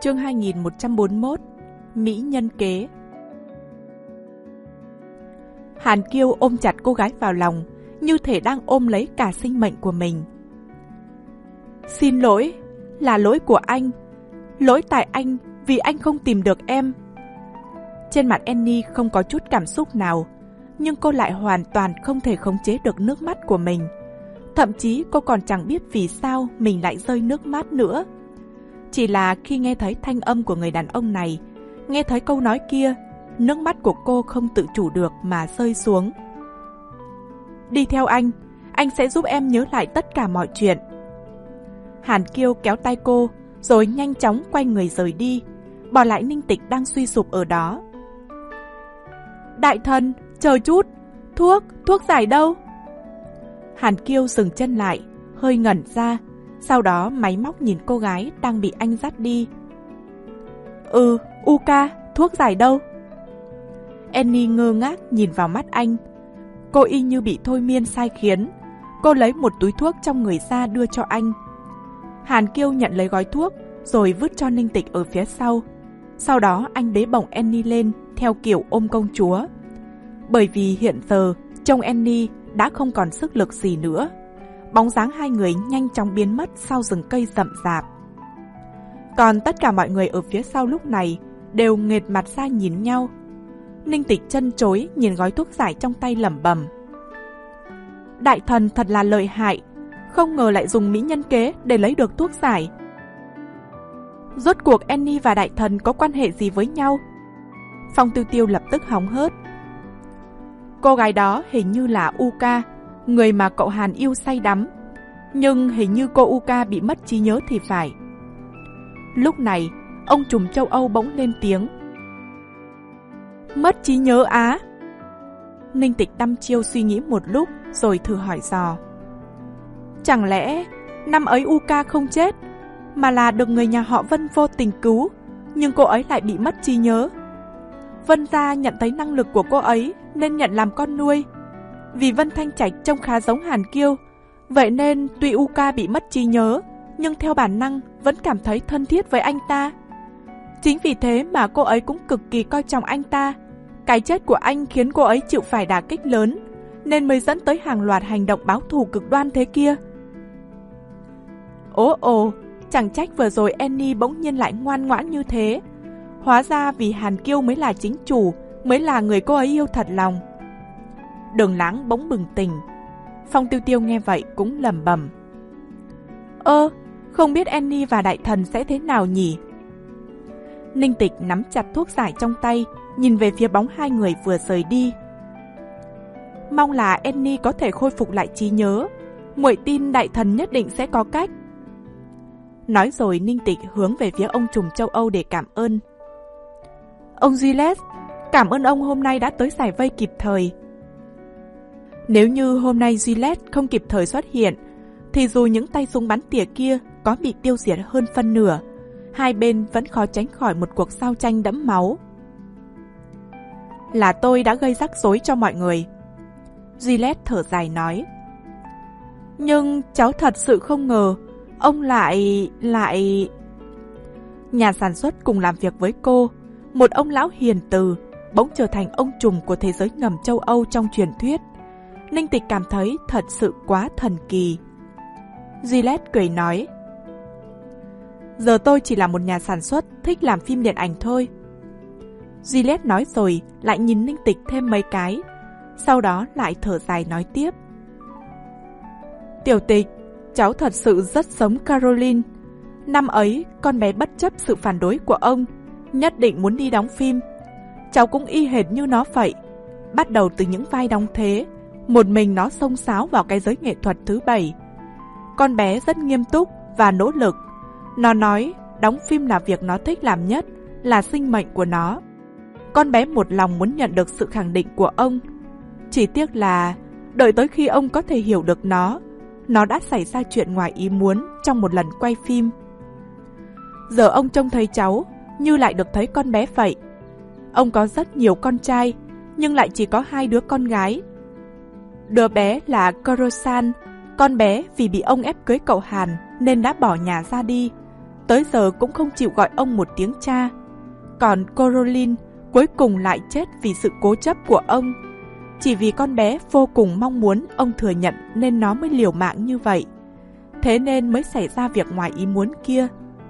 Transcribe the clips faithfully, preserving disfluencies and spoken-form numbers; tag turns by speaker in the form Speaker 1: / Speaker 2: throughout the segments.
Speaker 1: Chương hai nghìn một trăm bốn mươi mốt. Mỹ nhân kế. Hàn Kiêu ôm chặt cô gái vào lòng, như thể đang ôm lấy cả sinh mệnh của mình. Xin lỗi, là lỗi của anh. Lỗi tại anh, vì anh không tìm được em. Trên mặt Annie không có chút cảm xúc nào, nhưng cô lại hoàn toàn không thể khống chế được nước mắt của mình. Thậm chí cô còn chẳng biết vì sao mình lại rơi nước mắt nữa. Chỉ là khi nghe thấy thanh âm của người đàn ông này, nghe thấy câu nói kia, nước mắt của cô không tự chủ được mà rơi xuống. Đi theo anh, anh sẽ giúp em nhớ lại tất cả mọi chuyện. Hàn Kiêu kéo tay cô, rồi nhanh chóng quay người rời đi, bỏ lại Ninh Tịch đang suy sụp ở đó. Đại thần, chờ chút, thuốc, thuốc giải đâu? Hàn Kiêu dừng chân lại, hơi ngẩn ra, sau đó máy móc nhìn cô gái đang bị anh dắt đi. Ừ, Uka, thuốc giải đâu? Annie ngơ ngác nhìn vào mắt anh. Cô y như bị thôi miên sai khiến. Cô lấy một túi thuốc trong người ra đưa cho anh. Hàn Kiêu nhận lấy gói thuốc, rồi vứt cho Ninh Tịch ở phía sau. Sau đó anh bế bổng Annie lên, theo kiểu ôm công chúa. Bởi vì hiện giờ, trông Annie đã không còn sức lực gì nữa. Bóng dáng hai người nhanh chóng biến mất sau rừng cây rậm rạp. Còn tất cả mọi người ở phía sau lúc này đều nghệt mặt ra nhìn nhau. Ninh Tịch chân chối nhìn gói thuốc giải trong tay lẩm bẩm. Đại thần thật là lợi hại, không ngờ lại dùng mỹ nhân kế để lấy được thuốc giải. Rốt cuộc Annie và đại thần có quan hệ gì với nhau? Phong Tiêu Tiêu lập tức hóng hớt. Cô gái đó hình như là Uka, người mà cậu Hàn yêu say đắm. Nhưng hình như cô Uka bị mất trí nhớ thì phải. Lúc này, ông trùm châu Âu bỗng lên tiếng. Mất trí nhớ á? Ninh Tịch đăm chiêu suy nghĩ một lúc rồi thử hỏi dò. Chẳng lẽ năm ấy Uka không chết, mà là được người nhà họ Vân vô tình cứu, nhưng cô ấy lại bị mất trí nhớ. Vân gia nhận thấy năng lực của cô ấy nên nhận làm con nuôi. Vì Vân Thanh Trạch trông khá giống Hàn Kiêu, vậy nên tuy Uka bị mất trí nhớ, nhưng theo bản năng vẫn cảm thấy thân thiết với anh ta. Chính vì thế mà cô ấy cũng cực kỳ coi trọng anh ta. Cái chết của anh khiến cô ấy chịu phải đả kích lớn, nên mới dẫn tới hàng loạt hành động báo thù cực đoan thế kia. Ồ ồ, chẳng trách vừa rồi Annie bỗng nhiên lại ngoan ngoãn như thế. Hóa ra vì Hàn Kiêu mới là chính chủ, mới là người cô ấy yêu thật lòng. Đường Lãng bỗng bừng tỉnh. Phong Tiêu Tiêu nghe vậy cũng lẩm bẩm. Ơ, không biết Annie và đại thần sẽ thế nào nhỉ? Ninh Tịch nắm chặt thuốc giải trong tay, nhìn về phía bóng hai người vừa rời đi. Mong là Annie có thể khôi phục lại trí nhớ. Muội tin đại thần nhất định sẽ có cách. Nói rồi Ninh Tịch hướng về phía ông trùm châu Âu để cảm ơn. Ông Gillette, cảm ơn ông hôm nay đã tới giải vây kịp thời. Nếu như hôm nay Gillette không kịp thời xuất hiện, thì dù những tay súng bắn tỉa kia có bị tiêu diệt hơn phân nửa, hai bên vẫn khó tránh khỏi một cuộc giao tranh đẫm máu. Là tôi đã gây rắc rối cho mọi người. Gillette thở dài nói. Nhưng cháu thật sự không ngờ, ông lại... lại... Nhà sản xuất cùng làm việc với cô, một ông lão hiền từ, bỗng trở thành ông trùm của thế giới ngầm châu Âu trong truyền thuyết. Ninh Tịch cảm thấy thật sự quá thần kỳ. Gillette cười nói. Giờ tôi chỉ là một nhà sản xuất thích làm phim điện ảnh thôi. Gillette nói rồi lại nhìn Ninh Tịch thêm mấy cái, sau đó lại thở dài nói tiếp. Tiểu Tịch, cháu thật sự rất giống Caroline. Năm ấy, con bé bất chấp sự phản đối của ông, nhất định muốn đi đóng phim. Cháu cũng y hệt như nó vậy. Bắt đầu từ những vai đóng thế, một mình nó xông xáo vào cái giới nghệ thuật thứ bảy. Con bé rất nghiêm túc và nỗ lực. Nó nói đóng phim là việc nó thích làm nhất, là sinh mệnh của nó. Con bé một lòng muốn nhận được sự khẳng định của ông. Chỉ tiếc là đợi tới khi ông có thể hiểu được nó, nó đã xảy ra chuyện ngoài ý muốn trong một lần quay phim. Giờ ông trông thấy cháu như lại được thấy con bé vậy. Ông có rất nhiều con trai, nhưng lại chỉ có hai đứa con gái. Đứa bé là Corosan, con bé vì bị ông ép cưới cậu Hàn nên đã bỏ nhà ra đi. tới giờ cũng không chịu gọi ông một tiếng cha. Còn Caroline cuối cùng lại chết vì sự cố chấp của ông. Chỉ vì con bé vô cùng mong muốn ông thừa nhận nên nó mới liều mạng như vậy. Thế nên mới xảy ra việc ngoài ý muốn kia.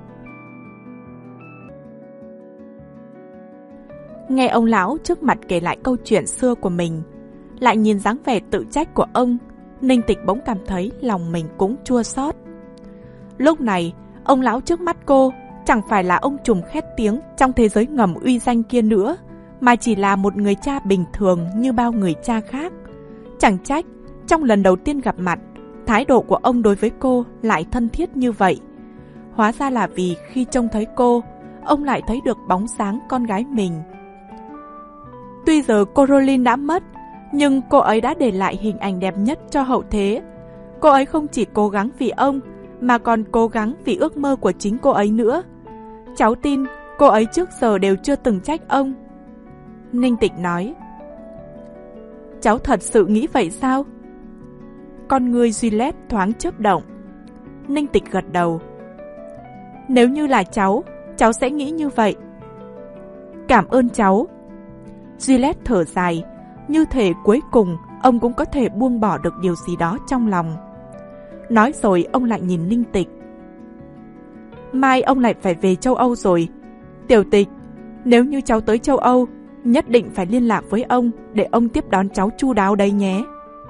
Speaker 1: Nghe ông lão trước mặt kể lại câu chuyện xưa của mình, lại nhìn dáng vẻ tự trách của ông, Ninh Tịch bỗng cảm thấy lòng mình cũng chua xót. Lúc này, ông lão trước mắt cô chẳng phải là ông trùm khét tiếng trong thế giới ngầm uy danh kia nữa, mà chỉ là một người cha bình thường như bao người cha khác. Chẳng trách, trong lần đầu tiên gặp mặt, thái độ của ông đối với cô lại thân thiết như vậy. Hóa ra là vì khi trông thấy cô, ông lại thấy được bóng dáng con gái mình. Tuy giờ Caroline đã mất, nhưng cô ấy đã để lại hình ảnh đẹp nhất cho hậu thế. Cô ấy không chỉ cố gắng vì ông, mà còn cố gắng vì ước mơ của chính cô ấy nữa. Cháu tin cô ấy trước giờ đều chưa từng trách ông. Ninh Tịch nói. Cháu thật sự nghĩ vậy sao? Con người Juliet thoáng chớp động. Ninh Tịch gật đầu. Nếu như là cháu, cháu sẽ nghĩ như vậy. Cảm ơn cháu. Juliet thở dài, như thể cuối cùng ông cũng có thể buông bỏ được điều gì đó trong lòng. Nói rồi ông lại nhìn Ninh Tịch. Mai ông lại phải về châu Âu rồi. Tiểu Tịch, nếu như cháu tới châu Âu, nhất định phải liên lạc với ông để ông tiếp đón cháu chu đáo đấy nhé.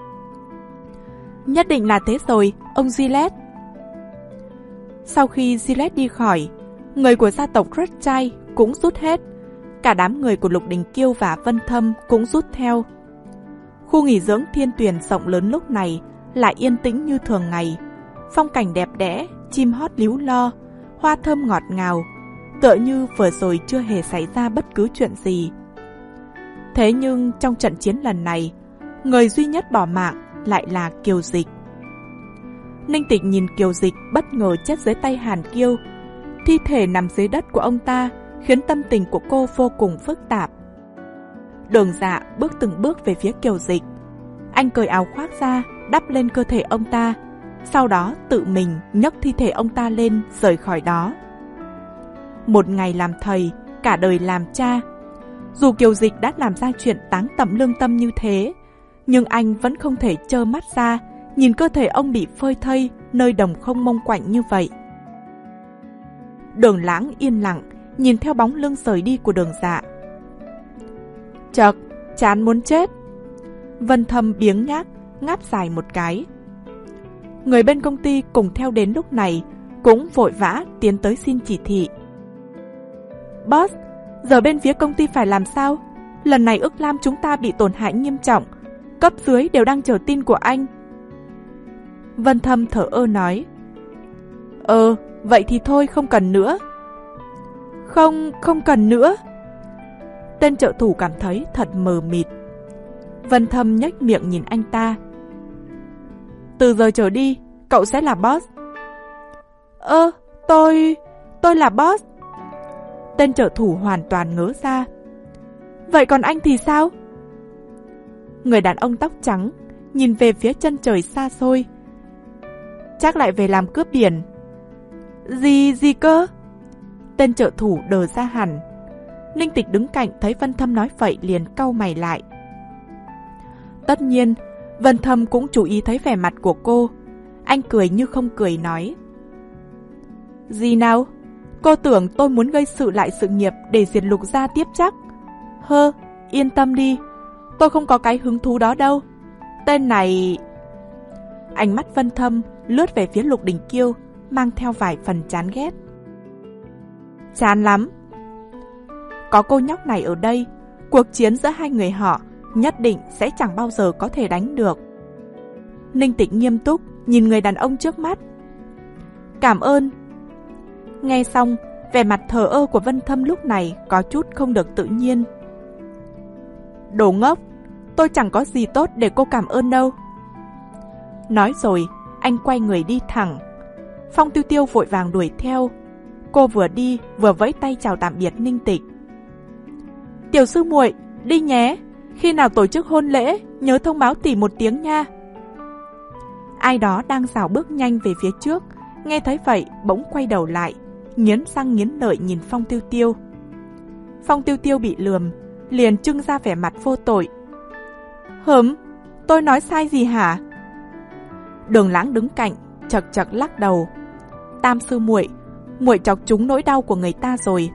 Speaker 1: Nhất định là thế rồi, ông Juliet. Sau khi Juliet đi khỏi, người của gia tộc Rothschild cũng rút hết. Cả đám người của Lục Đình Kiêu và Vân Thâm cũng rút theo. Khu nghỉ dưỡng Thiên Tuyền rộng lớn lúc này lại yên tĩnh như thường ngày. Phong cảnh đẹp đẽ, chim hót líu lo, hoa thơm ngọt ngào, tựa như vừa rồi chưa hề xảy ra bất cứ chuyện gì. Thế nhưng trong trận chiến lần này, người duy nhất bỏ mạng lại là Kiều Dịch. Ninh Tịch nhìn Kiều Dịch bất ngờ chết dưới tay Hàn Kiêu. Thi thể nằm dưới đất của ông ta khiến tâm tình của cô vô cùng phức tạp. Đường Dạ bước từng bước về phía Kiều Dịch. Anh cởi áo khoác ra, đắp lên cơ thể ông ta, sau đó tự mình nhấc thi thể ông ta lên rời khỏi đó. Một ngày làm thầy, cả đời làm cha. Dù Kiều Dịch đã làm ra chuyện táng tận lương tâm như thế, nhưng anh vẫn không thể trơ mắt ra nhìn cơ thể ông bị phơi thây nơi đồng không mông quạnh như vậy. Đường Lãng yên lặng nhìn theo bóng lưng rời đi của Đường Dạ. Chật, chán muốn chết. Vân Thâm biếng nhác ngáp dài một cái. Người bên công ty cùng theo đến lúc này cũng vội vã tiến tới xin chỉ thị. Boss, giờ bên phía công ty phải làm sao? Lần này Ước Lam chúng ta bị tổn hại nghiêm trọng, cấp dưới đều đang chờ tin của anh. Vân Thâm thở ơ nói. Ờ, vậy thì thôi, không cần nữa. Không, không cần nữa. Tên trợ thủ cảm thấy thật mờ mịt. Vân Thâm nhếch miệng nhìn anh ta. Từ giờ trở đi, cậu sẽ là boss. Ơ, tôi... tôi là boss. Tên trợ thủ hoàn toàn ngớ ra. Vậy còn anh thì sao? Người đàn ông tóc trắng nhìn về phía chân trời xa xôi. Chắc lại về làm cướp biển. Gì gì cơ? Tên trợ thủ đờ ra hẳn. Ninh Tịch đứng cạnh thấy Vân Thâm nói vậy liền cau mày lại. Tất nhiên, Vân Thâm cũng chú ý thấy vẻ mặt của cô. Anh cười như không cười nói. Gì nào? Cô tưởng tôi muốn gây sự lại sự nghiệp để diệt Lục gia tiếp chắc? Hơ, yên tâm đi, tôi không có cái hứng thú đó đâu. Tên này... Ánh mắt Vân Thâm lướt về phía Lục Đình Kiêu, mang theo vài phần chán ghét. Chán lắm. Có cô nhóc này ở đây, cuộc chiến giữa hai người họ nhất định sẽ chẳng bao giờ có thể đánh được. Ninh Tịch nghiêm túc nhìn người đàn ông trước mắt. Cảm ơn. Nghe xong, vẻ mặt thờ ơ của Vân Thâm lúc này có chút không được tự nhiên. Đồ ngốc, tôi chẳng có gì tốt để cô cảm ơn đâu. Nói rồi, anh quay người đi thẳng. Phong Tiêu Tiêu vội vàng đuổi theo. Cô vừa đi vừa vẫy tay chào tạm biệt Ninh Tịch. Tiểu sư muội, đi nhé. Khi nào tổ chức hôn lễ, nhớ thông báo tỷ một tiếng nha. Ai đó đang rảo bước nhanh về phía trước, nghe thấy vậy bỗng quay đầu lại, nghiến răng nghiến lợi nhìn Phong Tiêu Tiêu. Phong Tiêu Tiêu bị lườm, liền trưng ra vẻ mặt vô tội. Hửm, tôi nói sai gì hả? Đường Lãng đứng cạnh, chật chật lắc đầu. Tam sư muội, muội chọc trúng nỗi đau của người ta rồi.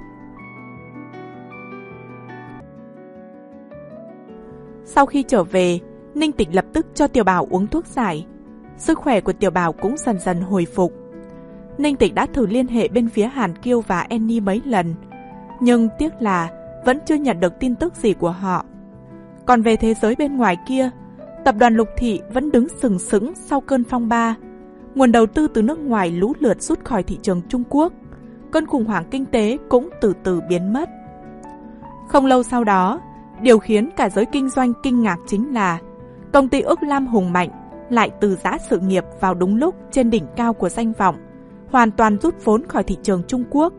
Speaker 1: Sau khi trở về, Ninh Tịch lập tức cho Tiểu Bảo uống thuốc giải. Sức khỏe của Tiểu Bảo cũng dần dần hồi phục. Ninh Tịch đã thử liên hệ bên phía Hàn Kiêu và Annie mấy lần, nhưng tiếc là vẫn chưa nhận được tin tức gì của họ. Còn về thế giới bên ngoài kia, tập đoàn Lục Thị vẫn đứng sừng sững sau cơn phong ba. Nguồn đầu tư từ nước ngoài lũ lượt rút khỏi thị trường Trung Quốc. Cơn khủng hoảng kinh tế cũng từ từ biến mất. Không lâu sau đó, điều khiến cả giới kinh doanh kinh ngạc chính là công ty Ước Lam hùng mạnh lại từ giã sự nghiệp vào đúng lúc trên đỉnh cao của danh vọng, hoàn toàn rút vốn khỏi thị trường Trung Quốc.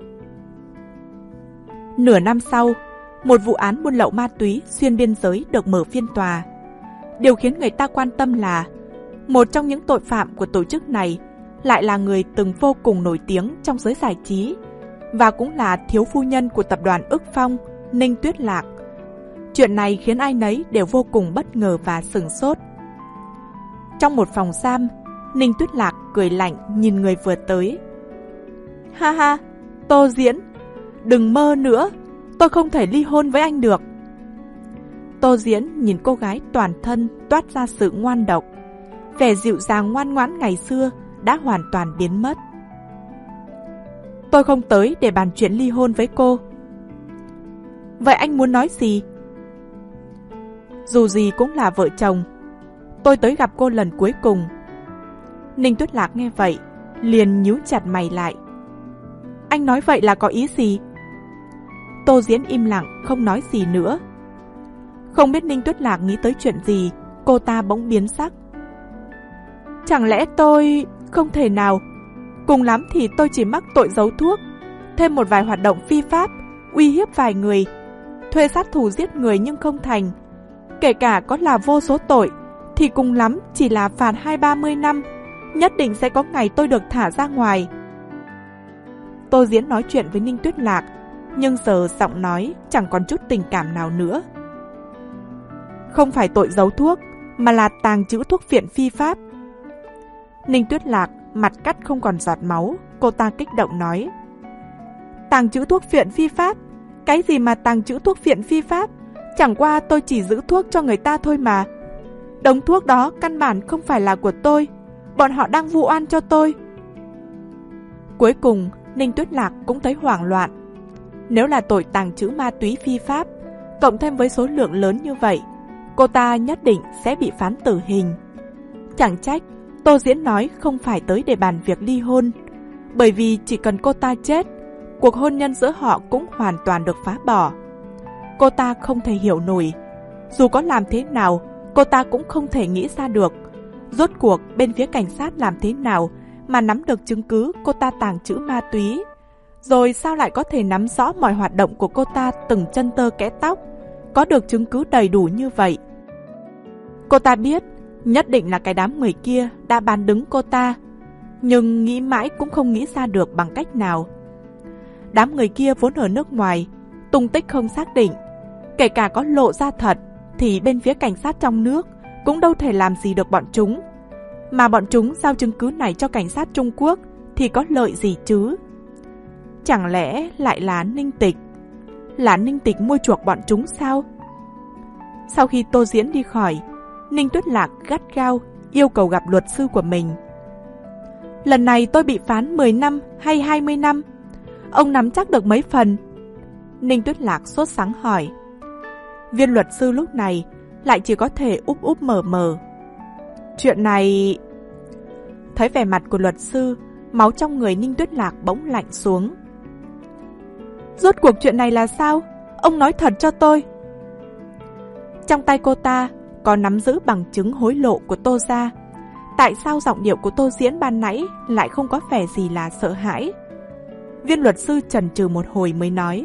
Speaker 1: Nửa năm sau, một vụ án buôn lậu ma túy xuyên biên giới được mở phiên tòa. Điều khiến người ta quan tâm là một trong những tội phạm của tổ chức này lại là người từng vô cùng nổi tiếng trong giới giải trí và cũng là thiếu phu nhân của tập đoàn Ước Phong, Ninh Tuyết Lạc. Chuyện này khiến ai nấy đều vô cùng bất ngờ và sửng sốt. Trong một phòng giam, Ninh Tuyết Lạc cười lạnh nhìn người vừa tới. Ha ha, Tô Diễn, đừng mơ nữa, tôi không thể ly hôn với anh được. Tô Diễn nhìn cô gái toàn thân toát ra sự ngoan độc. Vẻ dịu dàng ngoan ngoãn ngày xưa đã hoàn toàn biến mất. Tôi không tới để bàn chuyện ly hôn với cô. Vậy anh muốn nói gì? Dù gì cũng là vợ chồng. Tôi tới gặp cô lần cuối cùng. Ninh Tuyết Lạc nghe vậy, liền nhíu chặt mày lại. Anh nói vậy là có ý gì? Tô Diễn im lặng, không nói gì nữa. Không biết Ninh Tuyết Lạc nghĩ tới chuyện gì, cô ta bỗng biến sắc. Chẳng lẽ tôi... không thể nào. Cùng lắm thì tôi chỉ mắc tội giấu thuốc, thêm một vài hoạt động phi pháp, uy hiếp vài người, thuê sát thủ giết người nhưng không thành. Kể cả có là vô số tội, thì cùng lắm chỉ là phạt hai ba mươi năm, nhất định sẽ có ngày tôi được thả ra ngoài. Tô Diễn nói chuyện với Ninh Tuyết Lạc, nhưng giờ giọng nói chẳng còn chút tình cảm nào nữa. Không phải tội giấu thuốc, mà là tàng trữ thuốc phiện phi pháp. Ninh Tuyết Lạc mặt cắt không còn giọt máu, cô ta kích động nói. Tàng trữ thuốc phiện phi pháp? Cái gì mà tàng trữ thuốc phiện phi pháp? Chẳng qua tôi chỉ giữ thuốc cho người ta thôi mà. Đống thuốc đó căn bản không phải là của tôi, bọn họ đang vu oan cho tôi. Cuối cùng, Ninh Tuyết Lạc cũng thấy hoảng loạn. Nếu là tội tàng trữ ma túy phi pháp, cộng thêm với số lượng lớn như vậy, cô ta nhất định sẽ bị phán tử hình. Chẳng trách Tô Diễn nói không phải tới để bàn việc ly hôn, bởi vì chỉ cần cô ta chết, cuộc hôn nhân giữa họ cũng hoàn toàn được phá bỏ. Cô ta không thể hiểu nổi, dù có làm thế nào, cô ta cũng không thể nghĩ ra được. Rốt cuộc bên phía cảnh sát làm thế nào mà nắm được chứng cứ cô ta tàng trữ ma túy, rồi sao lại có thể nắm rõ mọi hoạt động của cô ta từng chân tơ kẽ tóc, có được chứng cứ đầy đủ như vậy. Cô ta biết nhất định là cái đám người kia đã bán đứng cô ta, nhưng nghĩ mãi cũng không nghĩ ra được bằng cách nào. Đám người kia vốn ở nước ngoài, tung tích không xác định, kể cả có lộ ra thật thì bên phía cảnh sát trong nước cũng đâu thể làm gì được bọn chúng. Mà bọn chúng giao chứng cứ này cho cảnh sát Trung Quốc thì có lợi gì chứ? Chẳng lẽ lại là Ninh Tịch? Là Ninh Tịch mua chuộc bọn chúng sao? Sau khi Tô Diễn đi khỏi, Ninh Tuyết Lạc gắt gao yêu cầu gặp luật sư của mình. Lần này tôi bị phán mười năm hay hai mươi năm? Ông nắm chắc được mấy phần? Ninh Tuyết Lạc sốt sắng hỏi. Viên luật sư lúc này lại chỉ có thể úp úp mở mở. Chuyện này... Thấy vẻ mặt của luật sư, máu trong người Ninh Tuyết Lạc bỗng lạnh xuống. Rốt cuộc chuyện này là sao? Ông nói thật cho tôi. Trong tay cô ta có nắm giữ bằng chứng hối lộ của Tô gia. Tại sao giọng điệu của Tô Diễn ban nãy lại không có vẻ gì là sợ hãi? Viên luật sư chần chừ một hồi mới nói.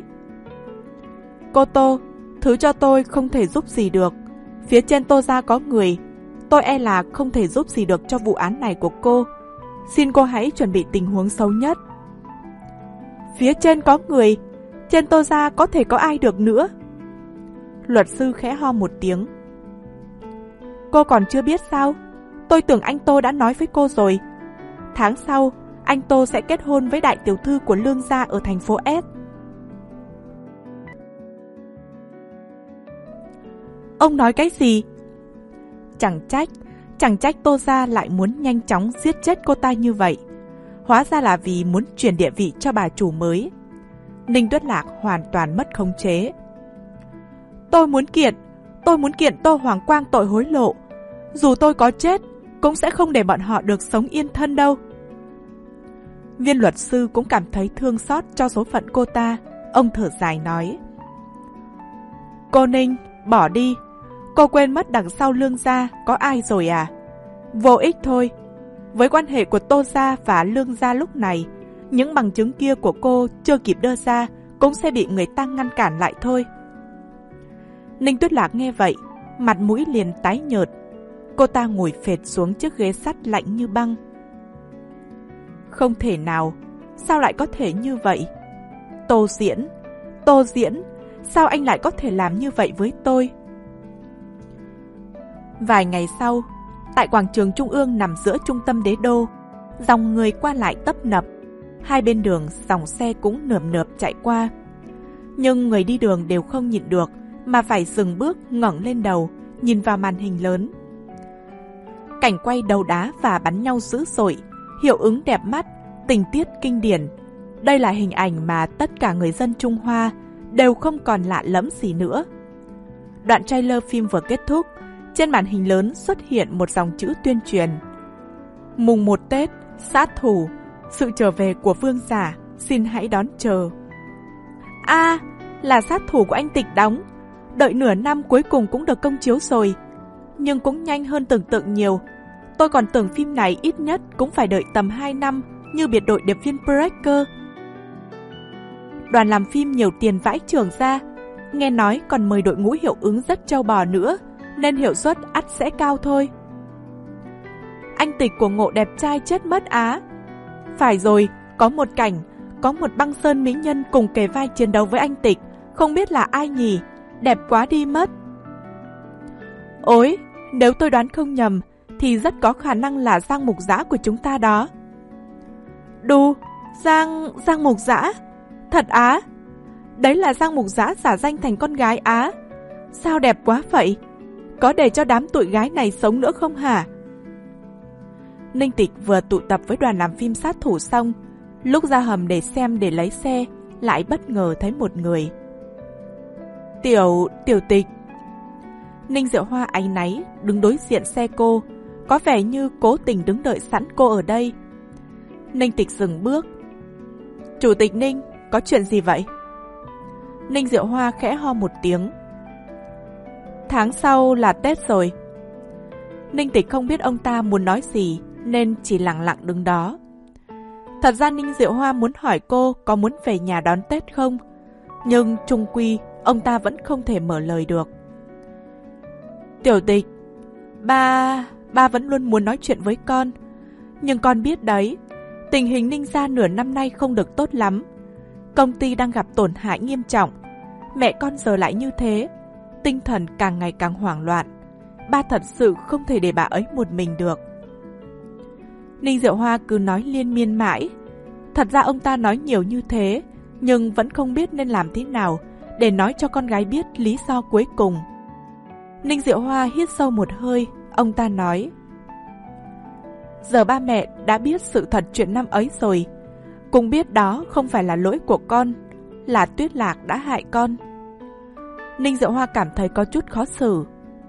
Speaker 1: Cô Tô, thứ cho tôi không thể giúp gì được. Phía trên Tô gia có người, tôi e là không thể giúp gì được cho vụ án này của cô. Xin cô hãy chuẩn bị tình huống xấu nhất. Phía trên có người, trên Tô gia có thể có ai được nữa. Luật sư khẽ ho một tiếng. Cô còn chưa biết sao? Tôi tưởng anh Tô đã nói với cô rồi. Tháng sau, anh Tô sẽ kết hôn với đại tiểu thư của Lương gia ở thành phố S. Ông nói cái gì? Chẳng trách, chẳng trách Tô gia lại muốn nhanh chóng giết chết cô ta như vậy. Hóa ra là vì muốn chuyển địa vị cho bà chủ mới. Ninh Tuyết Lạc hoàn toàn mất khống chế. Tôi muốn kiện, tôi muốn kiện Tô Hoàng Quang tội hối lộ. Dù tôi có chết, cũng sẽ không để bọn họ được sống yên thân đâu. Viên luật sư cũng cảm thấy thương xót cho số phận cô ta. Ông thở dài nói. Cô Ninh, bỏ đi. Cô quên mất đằng sau Lương gia có ai rồi à? Vô ích thôi. Với quan hệ của Tô gia và Lương gia lúc này, những bằng chứng kia của cô chưa kịp đưa ra cũng sẽ bị người ta ngăn cản lại thôi. Ninh Tuyết Lạc nghe vậy, mặt mũi liền tái nhợt. Cô ta ngồi phệt xuống chiếc ghế sắt lạnh như băng. Không thể nào, sao lại có thể như vậy? Tô Diễn, Tô Diễn, sao anh lại có thể làm như vậy với tôi? Vài ngày sau, tại quảng trường trung ương nằm giữa trung tâm đế đô, dòng người qua lại tấp nập. Hai bên đường dòng xe cũng nườm nượp chạy qua. Nhưng người đi đường đều không nhịn được mà phải dừng bước ngẩng lên đầu, nhìn vào màn hình lớn. Cảnh quay đấu đá và bắn nhau dữ dội, hiệu ứng đẹp mắt, tình tiết kinh điển. Đây là hình ảnh mà tất cả người dân Trung Hoa đều không còn lạ lẫm gì nữa. Đoạn trailer phim vừa kết thúc, trên màn hình lớn xuất hiện một dòng chữ tuyên truyền. Mùng một Tết, sát thủ, sự trở về của vương giả, xin hãy đón chờ. A, à, là sát thủ của anh Tịch đóng. Đợi nửa năm cuối cùng cũng được công chiếu rồi. Nhưng cũng nhanh hơn tưởng tượng nhiều. Tôi còn tưởng phim này ít nhất cũng phải đợi tầm hai năm như biệt đội điệp viên Breaker. Đoàn làm phim nhiều tiền vãi chưởng ra. Nghe nói còn mời đội ngũ hiệu ứng rất trâu bò nữa, nên hiệu suất ắt sẽ cao thôi. Anh Tịch của Ngộ đẹp trai chết mất á. Phải rồi, có một cảnh, có một băng sơn mỹ nhân cùng kề vai chiến đấu với anh Tịch. Không biết là ai nhỉ, đẹp quá đi mất. Ôi, nếu tôi đoán không nhầm, thì rất có khả năng là Giang Mục Dã của chúng ta đó. Đù, Giang... Giang Mục Dã? Thật á? Đấy là Giang Mục Dã giả danh thành con gái á? Sao đẹp quá vậy? Có để cho đám tụi gái này sống nữa không hả? Ninh Tịch vừa tụ tập với đoàn làm phim sát thủ xong, lúc ra hầm để xem để lấy xe, lại bất ngờ thấy một người. Tiểu... Tiểu Tịch. Ninh Diệu Hoa áy náy đứng đối diện xe cô, có vẻ như cố tình đứng đợi sẵn cô ở đây. Ninh Tịch dừng bước. Chủ tịch Ninh, có chuyện gì vậy? Ninh Diệu Hoa khẽ ho một tiếng. Tháng sau là Tết rồi. Ninh Tịch không biết ông ta muốn nói gì nên chỉ lặng lặng đứng đó. Thật ra Ninh Diệu Hoa muốn hỏi cô có muốn về nhà đón Tết không, nhưng chung quy ông ta vẫn không thể mở lời được. Tiểu Tịch, ba... ba vẫn luôn muốn nói chuyện với con. Nhưng con biết đấy, tình hình Ninh gia nửa năm nay không được tốt lắm. Công ty đang gặp tổn hại nghiêm trọng. Mẹ con giờ lại như thế, tinh thần càng ngày càng hoảng loạn. Ba thật sự không thể để bà ấy một mình được. Ninh Diệu Hoa cứ nói liên miên mãi. Thật ra ông ta nói nhiều như thế, nhưng vẫn không biết nên làm thế nào để nói cho con gái biết lý do cuối cùng. Ninh Diệu Hoa hít sâu một hơi, ông ta nói. Giờ ba mẹ đã biết sự thật chuyện năm ấy rồi, cũng biết đó không phải là lỗi của con, là Tuyết Lạc đã hại con. Ninh Diệu Hoa cảm thấy có chút khó xử.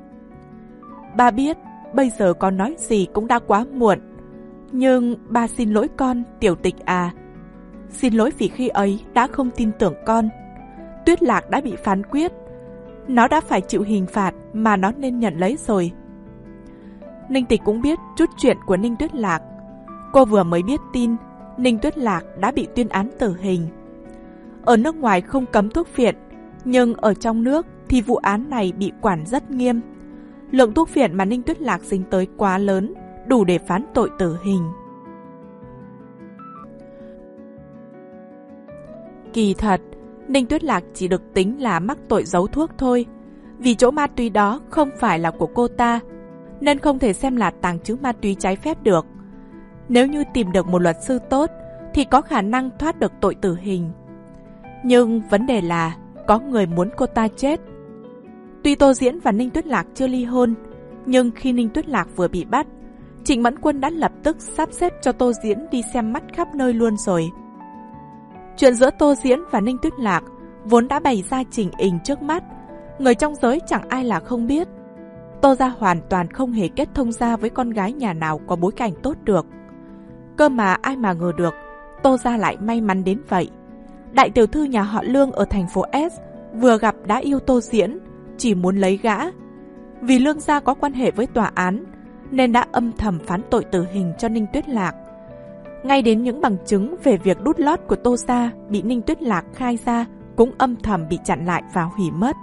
Speaker 1: Ba biết bây giờ con nói gì cũng đã quá muộn, nhưng ba xin lỗi con, Tiểu Tịch à. Xin lỗi vì khi ấy đã không tin tưởng con. Tuyết Lạc đã bị phán quyết, nó đã phải chịu hình phạt mà nó nên nhận lấy rồi. Ninh Tịch cũng biết chút chuyện của Ninh Tuyết Lạc. Cô vừa mới biết tin Ninh Tuyết Lạc đã bị tuyên án tử hình. Ở nước ngoài không cấm thuốc phiện, nhưng ở trong nước thì vụ án này bị quản rất nghiêm. Lượng thuốc phiện mà Ninh Tuyết Lạc dính tới quá lớn, đủ để phán tội tử hình. Kỳ thật, Ninh Tuyết Lạc chỉ được tính là mắc tội giấu thuốc thôi, vì chỗ ma túy đó không phải là của cô ta, nên không thể xem là tàng trữ ma túy trái phép được. Nếu như tìm được một luật sư tốt, thì có khả năng thoát được tội tử hình. Nhưng vấn đề là có người muốn cô ta chết. Tuy Tô Diễn và Ninh Tuyết Lạc chưa ly hôn, nhưng khi Ninh Tuyết Lạc vừa bị bắt, Trịnh Mẫn Quân đã lập tức sắp xếp cho Tô Diễn đi xem mắt khắp nơi luôn rồi. Chuyện giữa Tô Diễn và Ninh Tuyết Lạc vốn đã bày ra trình hình trước mắt, người trong giới chẳng ai là không biết. Tô gia hoàn toàn không hề kết thông gia với con gái nhà nào có bối cảnh tốt được. Cơ mà ai mà ngờ được, Tô gia lại may mắn đến vậy. Đại tiểu thư nhà họ Lương ở thành phố S vừa gặp đã yêu Tô Diễn, chỉ muốn lấy gã. Vì Lương gia có quan hệ với tòa án, nên đã âm thầm phán tội tử hình cho Ninh Tuyết Lạc. Ngay đến những bằng chứng về việc đút lót của Tô gia bị Ninh Tuyết Lạc khai ra cũng âm thầm bị chặn lại và hủy mất.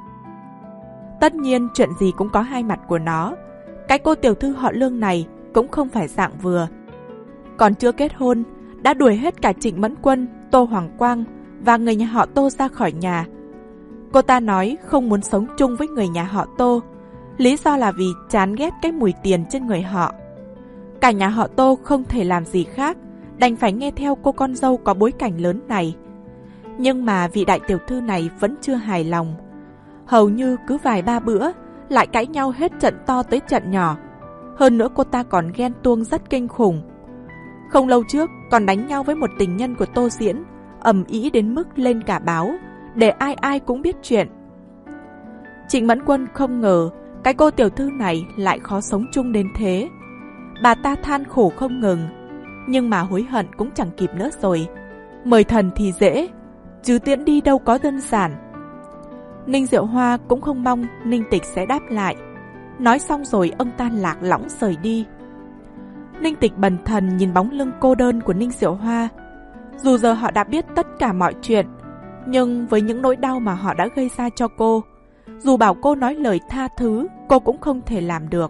Speaker 1: Tất nhiên chuyện gì cũng có hai mặt của nó. Cái cô tiểu thư họ Lương này cũng không phải dạng vừa. Còn chưa kết hôn, đã đuổi hết cả Trịnh Mẫn Quân, Tô Hoàng Quang và người nhà họ Tô ra khỏi nhà. Cô ta nói không muốn sống chung với người nhà họ Tô, lý do là vì chán ghét cái mùi tiền trên người họ. Cả nhà họ Tô không thể làm gì khác, đành phải nghe theo cô con dâu có bối cảnh lớn này. Nhưng mà vị đại tiểu thư này vẫn chưa hài lòng. Hầu như cứ vài ba bữa lại cãi nhau hết trận to tới trận nhỏ. Hơn nữa cô ta còn ghen tuông rất kinh khủng. Không lâu trước còn đánh nhau với một tình nhân của Tô Diễn, ầm ĩ đến mức lên cả báo, để ai ai cũng biết chuyện. Trịnh Mẫn Quân không ngờ cái cô tiểu thư này lại khó sống chung đến thế. Bà ta than khổ không ngừng, nhưng mà hối hận cũng chẳng kịp nữa rồi. Mời thần thì dễ, chứ tiễn đi đâu có đơn giản. Ninh Diệu Hoa cũng không mong Ninh Tịch sẽ đáp lại. Nói xong rồi ông ta lạc lõng rời đi. Ninh Tịch bần thần nhìn bóng lưng cô đơn của Ninh Diệu Hoa. Dù giờ họ đã biết tất cả mọi chuyện, nhưng với những nỗi đau mà họ đã gây ra cho cô, dù bảo cô nói lời tha thứ, cô cũng không thể làm được.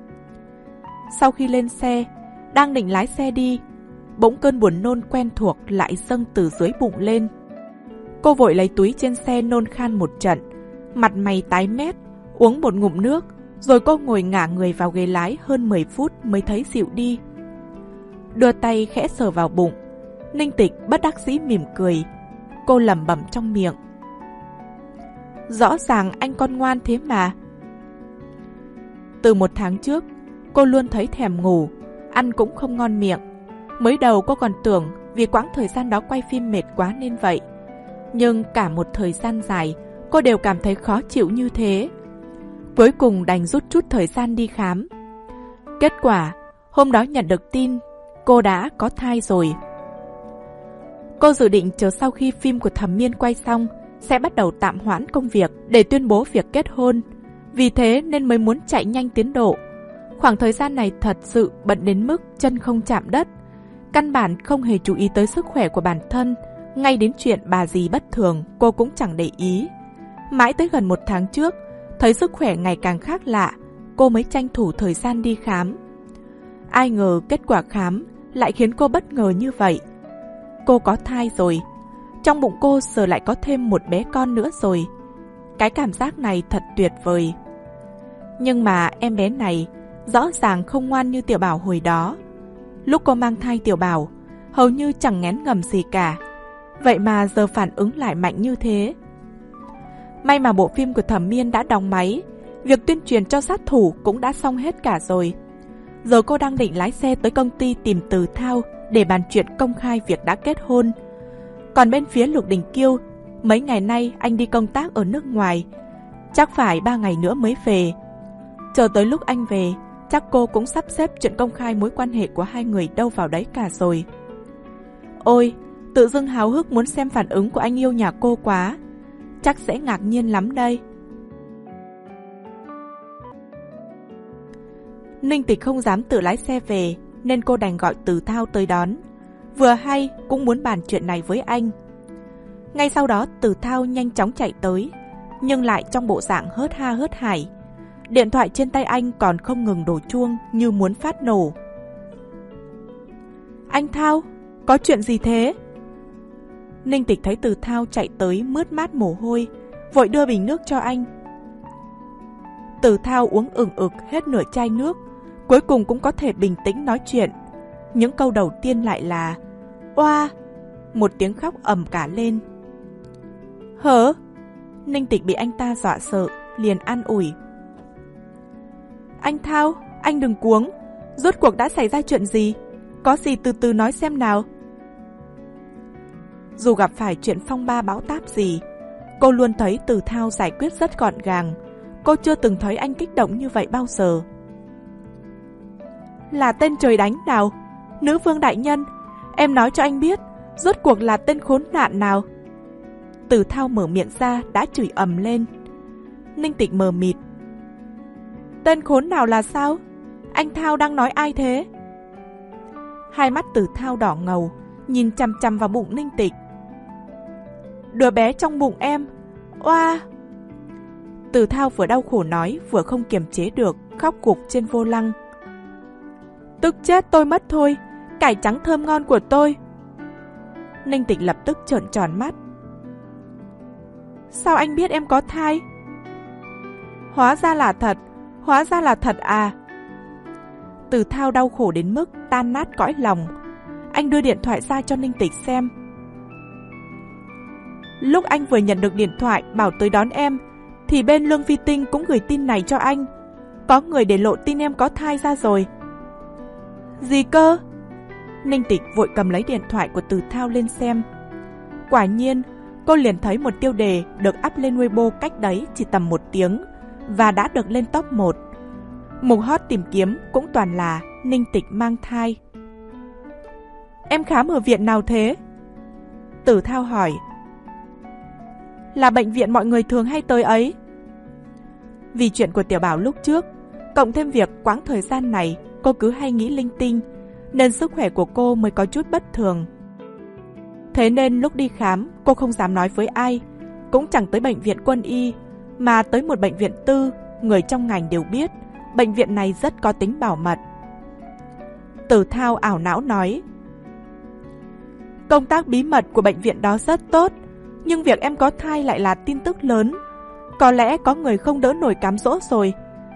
Speaker 1: Sau khi lên xe, đang định lái xe đi, bỗng cơn buồn nôn quen thuộc lại dâng từ dưới bụng lên. Cô vội lấy túi trên xe nôn khan một trận, mặt mày tái mét, uống một ngụm nước, rồi cô ngồi ngả người vào ghế lái hơn mười phút mới thấy dịu đi. Đưa tay khẽ sờ vào bụng, Ninh Tịch bất đắc dĩ mỉm cười. Cô lẩm bẩm trong miệng: rõ ràng anh con ngoan thế mà. Từ một tháng trước, cô luôn thấy thèm ngủ, ăn cũng không ngon miệng. Mới đầu cô còn tưởng vì quãng thời gian đó quay phim mệt quá nên vậy. Nhưng cả một thời gian dài, cô đều cảm thấy khó chịu như thế. Cuối cùng đành rút chút thời gian đi khám. Kết quả, hôm đó nhận được tin, cô đã có thai rồi. Cô dự định chờ sau khi phim của Thẩm Miên quay xong, sẽ bắt đầu tạm hoãn công việc để tuyên bố việc kết hôn. Vì thế nên mới muốn chạy nhanh tiến độ. Khoảng thời gian này thật sự bận đến mức chân không chạm đất. Căn bản không hề chú ý tới sức khỏe của bản thân. Ngay đến chuyện bà dì bất thường cô cũng chẳng để ý. Mãi tới gần một tháng trước, thấy sức khỏe ngày càng khác lạ, cô mới tranh thủ thời gian đi khám. Ai ngờ kết quả khám lại khiến cô bất ngờ như vậy. Cô có thai rồi. Trong bụng cô giờ lại có thêm một bé con nữa rồi. Cái cảm giác này thật tuyệt vời. Nhưng mà em bé này rõ ràng không ngoan như Tiểu Bảo hồi đó. Lúc cô mang thai Tiểu Bảo, hầu như chẳng ngén ngầm gì cả. Vậy mà giờ phản ứng lại mạnh như thế. May mà bộ phim của Thẩm Miên đã đóng máy, việc tuyên truyền cho sát thủ cũng đã xong hết cả rồi. Giờ cô đang định lái xe tới công ty tìm Từ Thao để bàn chuyện công khai việc đã kết hôn. Còn bên phía Lục Đình Kiêu, mấy ngày nay anh đi công tác ở nước ngoài, chắc phải ba ngày nữa mới về. Chờ tới lúc anh về, chắc cô cũng sắp xếp chuyện công khai mối quan hệ của hai người đâu vào đấy cả rồi. Ôi, tự dưng háo hức muốn xem phản ứng của anh yêu nhà cô quá. Chắc sẽ ngạc nhiên lắm đây. Ninh Tịch không dám tự lái xe về, nên cô đành gọi Từ Thao tới đón. Vừa hay cũng muốn bàn chuyện này với anh. Ngay sau đó Từ Thao nhanh chóng chạy tới, nhưng lại trong bộ dạng hớt ha hớt hải. Điện thoại trên tay anh còn không ngừng đổ chuông như muốn phát nổ. Anh Thao, có chuyện gì thế? Ninh Tịch thấy Từ Thao chạy tới mướt mát mồ hôi, vội đưa bình nước cho anh. Từ Thao uống ừng ực hết nửa chai nước, cuối cùng cũng có thể bình tĩnh nói chuyện. Những câu đầu tiên lại là oa, một tiếng khóc ầm cả lên. Hở? Ninh Tịch bị anh ta dọa sợ, liền an ủi. Anh Thao, anh đừng cuống, rốt cuộc đã xảy ra chuyện gì? Có gì từ từ nói xem nào. Dù gặp phải chuyện phong ba bão táp gì, cô luôn thấy Từ Thao giải quyết rất gọn gàng. Cô chưa từng thấy anh kích động như vậy bao giờ. Là tên trời đánh nào? Nữ vương đại nhân, em nói cho anh biết, rốt cuộc là tên khốn nạn nào? Từ Thao mở miệng ra đã chửi ầm lên. Ninh Tịch mờ mịt. Tên khốn nào là sao? Anh Thao đang nói ai thế? Hai mắt Từ Thao đỏ ngầu, nhìn chằm chằm vào bụng Ninh Tịch. Đứa bé trong bụng em. Oa! Từ Thao vừa đau khổ nói, vừa không kiềm chế được, khóc gục trên vô lăng. Tức chết tôi mất thôi, cải trắng thơm ngon của tôi. Ninh Tịch lập tức trợn tròn mắt. Sao anh biết em có thai? Hóa ra là thật, hóa ra là thật à. Từ Thao đau khổ đến mức tan nát cõi lòng. Anh đưa điện thoại ra cho Ninh Tịch xem. Lúc anh vừa nhận được điện thoại bảo tới đón em, thì bên Lương Phi Tinh cũng gửi tin này cho anh. Có người để lộ tin em có thai ra rồi. Gì cơ? Ninh Tịch vội cầm lấy điện thoại của Từ Thao lên xem. Quả nhiên, cô liền thấy một tiêu đề được up lên Weibo cách đấy chỉ tầm một tiếng và đã được lên top một. Mục hot tìm kiếm cũng toàn là Ninh Tịch mang thai. Em khám ở viện nào thế? Từ Thao hỏi. Là bệnh viện mọi người thường hay tới ấy. Vì chuyện của Tiểu Bảo lúc trước, cộng thêm việc quãng thời gian này cô cứ hay nghĩ linh tinh, nên sức khỏe của cô mới có chút bất thường. Thế nên lúc đi khám, cô không dám nói với ai, cũng chẳng tới bệnh viện quân y, mà tới một bệnh viện tư, người trong ngành đều biết, bệnh viện này rất có tính bảo mật. Từ Thao ảo não nói. Công tác bí mật của bệnh viện đó rất tốt, nhưng việc em có thai lại là tin tức lớn. Có lẽ có người không đỡ nổi cám dỗ rồi.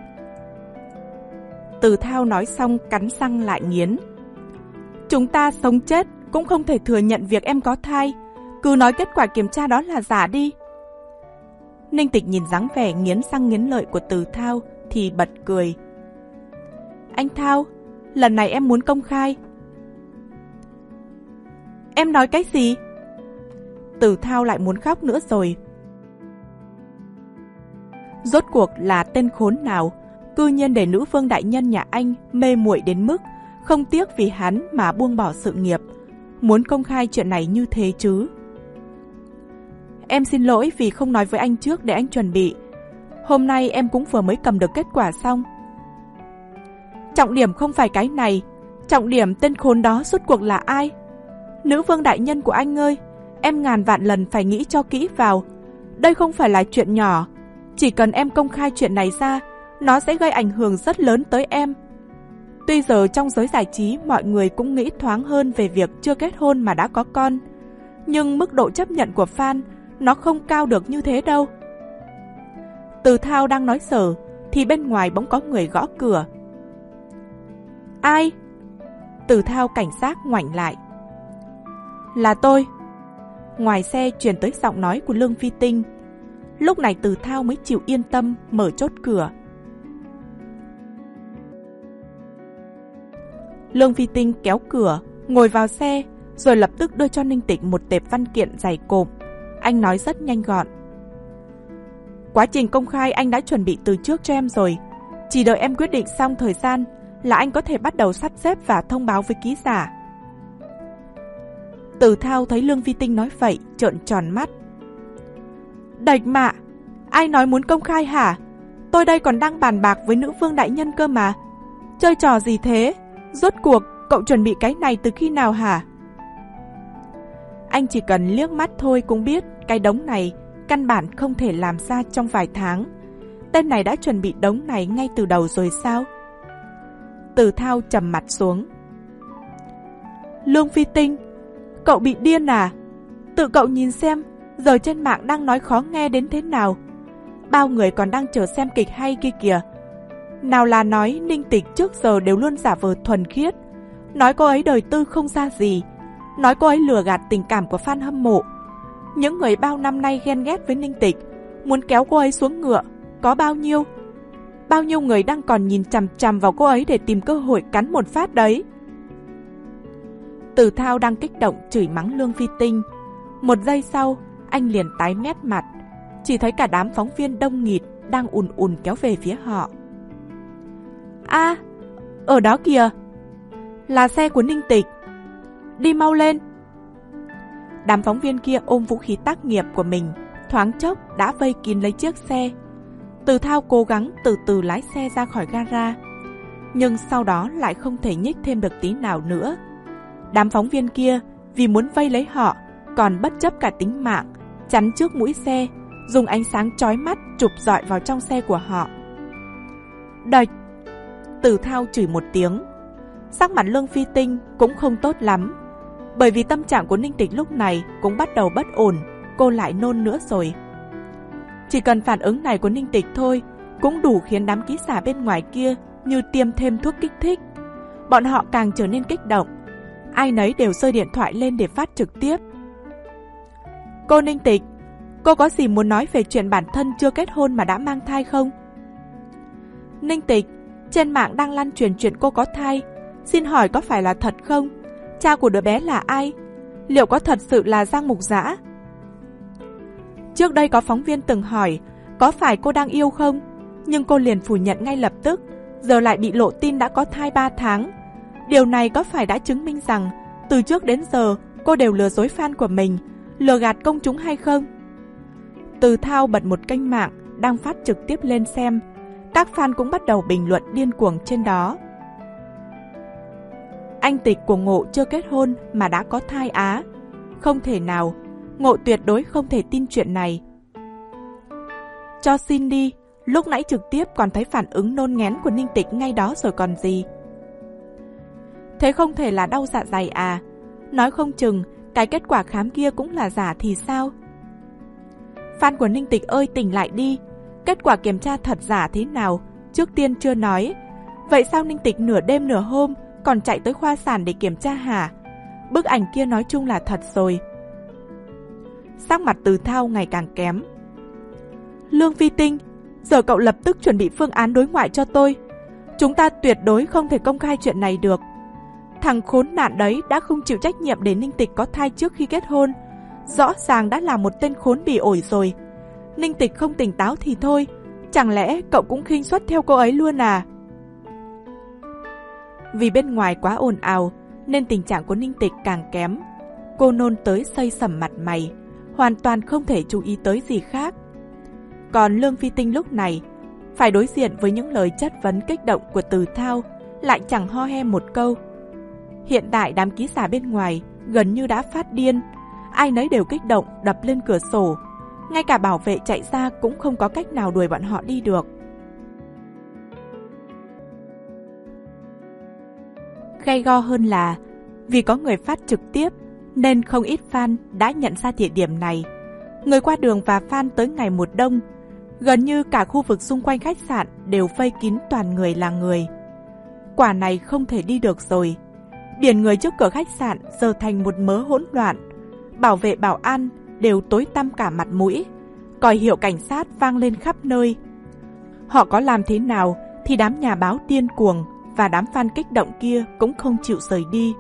Speaker 1: Từ Thao nói xong cắn răng lại nghiến. Chúng ta sống chết cũng không thể thừa nhận việc em có thai. Cứ nói kết quả kiểm tra đó là giả đi. Ninh Tịch nhìn dáng vẻ nghiến răng nghiến lợi của Từ Thao thì bật cười. Anh Thao, lần này em muốn công khai. Em nói cái gì? Từ Thao lại muốn khóc nữa rồi. Rốt cuộc là tên khốn nào cư nhiên để nữ vương đại nhân nhà anh mê muội đến mức không tiếc vì hắn mà buông bỏ sự nghiệp, muốn công khai chuyện này như thế chứ? Em xin lỗi vì không nói với anh trước để anh chuẩn bị. Hôm nay em cũng vừa mới cầm được kết quả xong. Trọng điểm không phải cái này, trọng điểm tên khốn đó rốt cuộc là ai? Nữ vương đại nhân của anh ơi, em ngàn vạn lần phải nghĩ cho kỹ vào. Đây không phải là chuyện nhỏ. Chỉ cần em công khai chuyện này ra, nó sẽ gây ảnh hưởng rất lớn tới em. Tuy giờ trong giới giải trí mọi người cũng nghĩ thoáng hơn về việc chưa kết hôn mà đã có con, nhưng mức độ chấp nhận của fan nó không cao được như thế đâu. Từ Thao đang nói sở thì bên ngoài bỗng có người gõ cửa. Ai? Từ Thao cảnh giác ngoảnh lại. Là tôi. Ngoài xe truyền tới giọng nói của Lương Phi Tinh. Lúc này Từ Thao mới chịu yên tâm mở chốt cửa. Lương Phi Tinh kéo cửa, ngồi vào xe, rồi lập tức đưa cho Ninh Tịch một tệp văn kiện dày cộm. Anh nói rất nhanh gọn. Quá trình công khai anh đã chuẩn bị từ trước cho em rồi. Chỉ đợi em quyết định xong thời gian là anh có thể bắt đầu sắp xếp và thông báo với ký giả. Từ Thao thấy Lương Phi Tinh nói vậy, trợn tròn mắt. Đạch mạ, ai nói muốn công khai hả? Tôi đây còn đang bàn bạc với nữ vương đại nhân cơ mà. Chơi trò gì thế? Rốt cuộc, cậu chuẩn bị cái này từ khi nào hả? Anh chỉ cần liếc mắt thôi cũng biết cái đống này căn bản không thể làm ra trong vài tháng. Tên này đã chuẩn bị đống này ngay từ đầu rồi sao? Từ Thao trầm mặt xuống. Lương Phi Tinh, cậu bị điên à? Tự cậu nhìn xem, giờ trên mạng đang nói khó nghe đến thế nào. Bao người còn đang chờ xem kịch hay kia kìa. Nào là nói Ninh Tịch trước giờ đều luôn giả vờ thuần khiết, nói cô ấy đời tư không ra gì, nói cô ấy lừa gạt tình cảm của fan hâm mộ. Những người bao năm nay ghen ghét với Ninh Tịch, muốn kéo cô ấy xuống ngựa, có bao nhiêu? Bao nhiêu người đang còn nhìn chằm chằm vào cô ấy để tìm cơ hội cắn một phát đấy. Từ Thao đang kích động chửi mắng Lương Phi Tinh. Một giây sau, anh liền tái mét mặt, chỉ thấy cả đám phóng viên đông nghịt đang ùn ùn kéo về phía họ. A, à, ở đó kìa, là xe của Ninh Tịch, đi mau lên. Đám phóng viên kia ôm vũ khí tác nghiệp của mình, thoáng chốc đã vây kín lấy chiếc xe. Từ Thao cố gắng từ từ lái xe ra khỏi gara, nhưng sau đó lại không thể nhích thêm được tí nào nữa. Đám phóng viên kia vì muốn vây lấy họ, còn bất chấp cả tính mạng, chắn trước mũi xe, dùng ánh sáng chói mắt chụp rọi vào trong xe của họ. Đạch! Từ Thao chửi một tiếng. Sắc mặt Lương Phi Tinh cũng không tốt lắm, bởi vì tâm trạng của Ninh Tịch lúc này cũng bắt đầu bất ổn, cô lại nôn nữa rồi. Chỉ cần phản ứng này của Ninh Tịch thôi cũng đủ khiến đám ký giả bên ngoài kia như tiêm thêm thuốc kích thích. Bọn họ càng trở nên kích động, ai nấy đều giơ điện thoại lên để phát trực tiếp. Cô Ninh Tịch, cô có gì muốn nói về chuyện bản thân chưa kết hôn mà đã mang thai không? Ninh Tịch, trên mạng đang lan truyền chuyện cô có thai, xin hỏi có phải là thật không? Cha của đứa bé là ai? Liệu có thật sự là Giang Mục Dã? Trước đây có phóng viên từng hỏi có phải cô đang yêu không, nhưng cô liền phủ nhận ngay lập tức. Giờ lại bị lộ tin đã có thai ba tháng. Điều này có phải đã chứng minh rằng từ trước đến giờ cô đều lừa dối fan của mình, lừa gạt công chúng hay không? Từ Thao bật một kênh mạng đang phát trực tiếp lên xem. Các fan cũng bắt đầu bình luận điên cuồng trên đó. Anh Tịch của Ngộ chưa kết hôn mà đã có thai á? Không thể nào, Ngộ tuyệt đối không thể tin chuyện này. Cho xin đi, lúc nãy trực tiếp còn thấy phản ứng nôn ngén của Ninh Tịch ngay đó rồi còn gì. Thế không thể là đau dạ dày à? Nói không chừng cái kết quả khám kia cũng là giả thì sao? Fan của Ninh Tịch ơi, tỉnh lại đi. Kết quả kiểm tra thật giả thế nào trước tiên chưa nói. Vậy sao Ninh Tịch nửa đêm nửa hôm còn chạy tới khoa sản để kiểm tra hả? Bức ảnh kia nói chung là thật rồi. Sắc mặt Từ Thao ngày càng kém. Lương Phi Tinh, giờ cậu lập tức chuẩn bị phương án đối ngoại cho tôi. Chúng ta tuyệt đối không thể công khai chuyện này được. Thằng khốn nạn đấy đã không chịu trách nhiệm để Ninh Tịch có thai trước khi kết hôn. Rõ ràng đã là một tên khốn bỉ ổi rồi. Ninh Tịch không tỉnh táo thì thôi, chẳng lẽ cậu cũng khinh suất theo cô ấy luôn à? Vì bên ngoài quá ồn ào nên tình trạng của Ninh Tịch càng kém. Cô nôn tới xây sẩm mặt mày, hoàn toàn không thể chú ý tới gì khác. Còn Lương Phi Tinh lúc này phải đối diện với những lời chất vấn kích động của Từ Thao, lại chẳng ho he một câu. Hiện tại đám ký giả bên ngoài gần như đã phát điên, ai nấy đều kích động đập lên cửa sổ. Ngay cả bảo vệ chạy ra cũng không có cách nào đuổi bọn họ đi được. Gay go hơn là vì có người phát trực tiếp nên không ít fan đã nhận ra địa điểm này. Người qua đường và fan tới ngày một đông, gần như cả khu vực xung quanh khách sạn đều vây kín toàn người là người. Quả này không thể đi được rồi. Biển người trước cửa khách sạn giờ thành một mớ hỗn loạn. Bảo vệ bảo an đều tối tăm cả mặt mũi, còi hiệu cảnh sát vang lên khắp nơi. Họ có làm thế nào thì đám nhà báo điên cuồng và đám fan kích động kia cũng không chịu rời đi.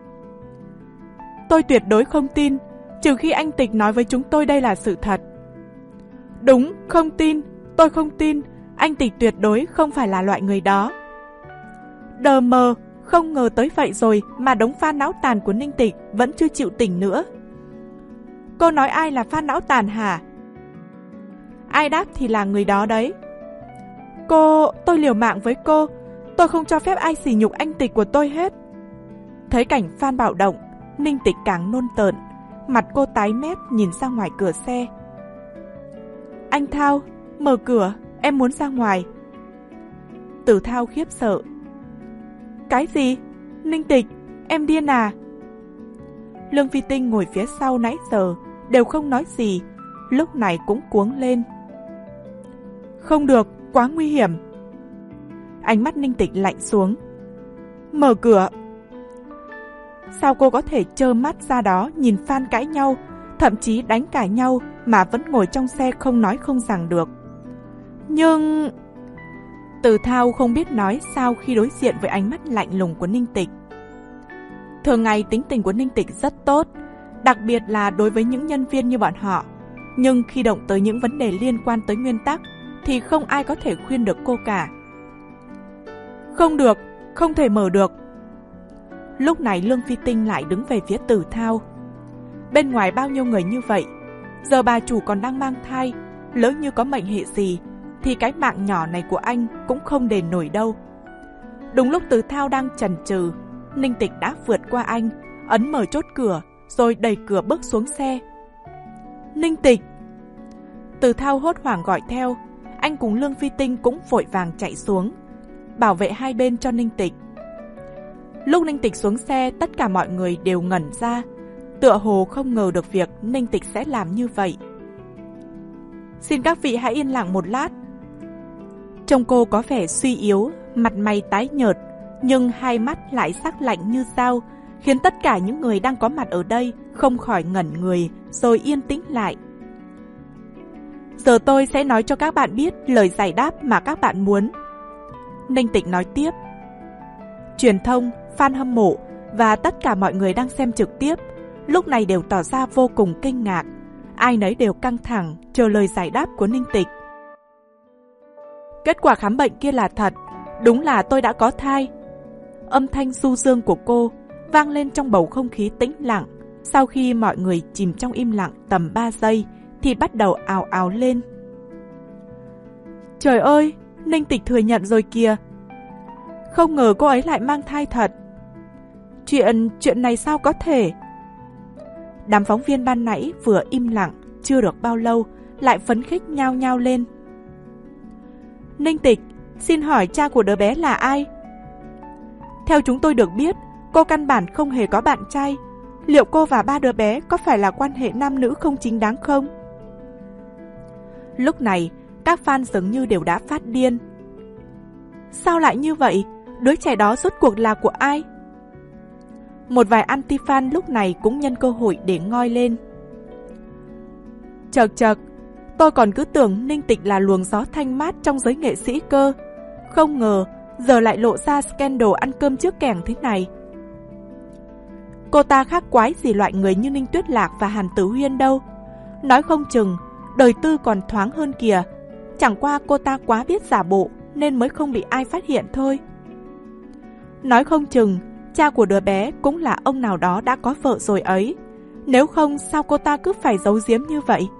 Speaker 1: Tôi tuyệt đối không tin, trừ khi anh Tịch nói với chúng tôi đây là sự thật. Đúng, không tin, tôi không tin, anh Tịch tuyệt đối không phải là loại người đó. Đờ mờ, không ngờ tới vậy rồi mà đống fan não tàn của Ninh Tịch vẫn chưa chịu tỉnh nữa. Cô nói ai là fan não tàn hả? Ai đáp thì là người đó đấy. Cô, tôi liều mạng với cô, tôi không cho phép ai sỉ nhục anh Tịch của tôi hết. Thấy cảnh fan bạo động, Ninh Tịch càng nôn tợn, mặt cô tái mét nhìn ra ngoài cửa xe. Anh Thao, mở cửa, em muốn ra ngoài. Từ Thao khiếp sợ. Cái gì? Ninh Tịch, em điên à? Lương Phi Tinh ngồi phía sau nãy giờ đều không nói gì, lúc này cũng cuống lên. Không được, quá nguy hiểm. Ánh mắt Ninh Tịch lạnh xuống. Mở cửa. Sao cô có thể trơ mắt ra đó nhìn fan cãi nhau, thậm chí đánh cãi nhau mà vẫn ngồi trong xe không nói không rằng được? Nhưng... Từ Thao không biết nói sao khi đối diện với ánh mắt lạnh lùng của Ninh Tịch. Thường ngày tính tình của Ninh Tịch rất tốt, đặc biệt là đối với những nhân viên như bọn họ. Nhưng khi động tới những vấn đề liên quan tới nguyên tắc thì không ai có thể khuyên được cô cả. Không được, không thể mở được. Lúc này Lương Phi Tinh lại đứng về phía Từ Thao. Bên ngoài bao nhiêu người như vậy, giờ bà chủ còn đang mang thai, lỡ như có mệnh hệ gì thì cái mạng nhỏ này của anh cũng không đền nổi đâu. Đúng lúc Từ Thao đang chần chừ, Ninh Tịch đã vượt qua anh, ấn mở chốt cửa, rồi đẩy cửa bước xuống xe. Ninh Tịch! Từ Thao hốt hoảng gọi theo, anh cùng Lương Phi Tinh cũng vội vàng chạy xuống, bảo vệ hai bên cho Ninh Tịch. Lúc Ninh Tịch xuống xe, tất cả mọi người đều ngẩn ra, tựa hồ không ngờ được việc Ninh Tịch sẽ làm như vậy. Xin các vị hãy yên lặng một lát. Trông cô có vẻ suy yếu, mặt mày tái nhợt, nhưng hai mắt lại sắc lạnh như dao, khiến tất cả những người đang có mặt ở đây không khỏi ngẩn người rồi yên tĩnh lại. Giờ tôi sẽ nói cho các bạn biết lời giải đáp mà các bạn muốn. Ninh Tịch nói tiếp. Truyền thông, fan hâm mộ và tất cả mọi người đang xem trực tiếp lúc này đều tỏ ra vô cùng kinh ngạc. Ai nấy đều căng thẳng chờ lời giải đáp của Ninh Tịch. Kết quả khám bệnh kia là thật, đúng là tôi đã có thai. Âm thanh du dương của cô vang lên trong bầu không khí tĩnh lặng. Sau khi mọi người chìm trong im lặng tầm ba giây thì bắt đầu ào ào lên. Trời ơi, Ninh Tịch thừa nhận rồi kìa. Không ngờ cô ấy lại mang thai thật. Chuyện, chuyện này sao có thể? Đám phóng viên ban nãy vừa im lặng, chưa được bao lâu, lại phấn khích nhao nhao lên. Ninh Tịch, xin hỏi cha của đứa bé là ai? Theo chúng tôi được biết, cô căn bản không hề có bạn trai. Liệu cô và ba đứa bé có phải là quan hệ nam nữ không chính đáng không? Lúc này, các fan dường như đều đã phát điên. Sao lại như vậy? Đứa trẻ đó rốt cuộc là của ai? Một vài anti-fan lúc này cũng nhân cơ hội để ngoi lên. Chật chật, tôi còn cứ tưởng Ninh Tịch là luồng gió thanh mát trong giới nghệ sĩ cơ. Không ngờ, giờ lại lộ ra scandal ăn cơm trước kẻng thế này. Cô ta khác quái gì loại người như Ninh Tuyết Lạc và Hàn Tử Huyên đâu. Nói không chừng, đời tư còn thoáng hơn kìa. Chẳng qua cô ta quá biết giả bộ nên mới không bị ai phát hiện thôi. Nói không chừng, cha của đứa bé cũng là ông nào đó đã có vợ rồi ấy. Nếu không sao cô ta cứ phải giấu giếm như vậy?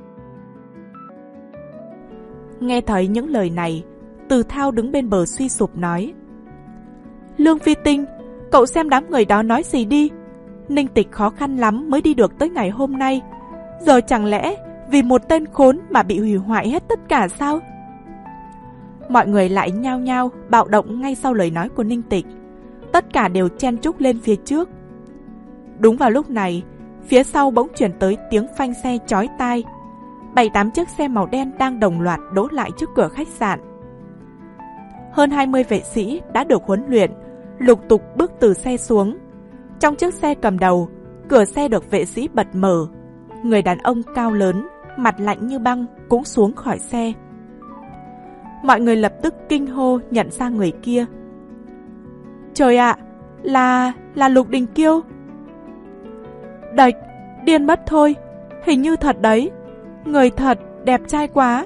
Speaker 1: Nghe thấy những lời này, Từ Thao đứng bên bờ suy sụp nói. Lương Phi Tinh, cậu xem đám người đó nói gì đi. Ninh Tịch khó khăn lắm mới đi được tới ngày hôm nay. Giờ chẳng lẽ vì một tên khốn mà bị hủy hoại hết tất cả sao? Mọi người lại nhao nhao bạo động ngay sau lời nói của Ninh Tịch. Tất cả đều chen chúc lên phía trước. Đúng vào lúc này, phía sau bỗng chuyển tới tiếng phanh xe chói tai. Bảy tám chiếc xe màu đen đang đồng loạt đỗ lại trước cửa khách sạn. Hơn hai mươi vệ sĩ đã được huấn luyện, lục tục bước từ xe xuống. Trong chiếc xe cầm đầu, cửa xe được vệ sĩ bật mở. Người đàn ông cao lớn, mặt lạnh như băng cũng xuống khỏi xe. Mọi người lập tức kinh hô nhận ra người kia. Trời ạ, à, là... là Lục Đình Kiêu. Đạch, điên mất thôi, hình như thật đấy. Người thật, đẹp trai quá.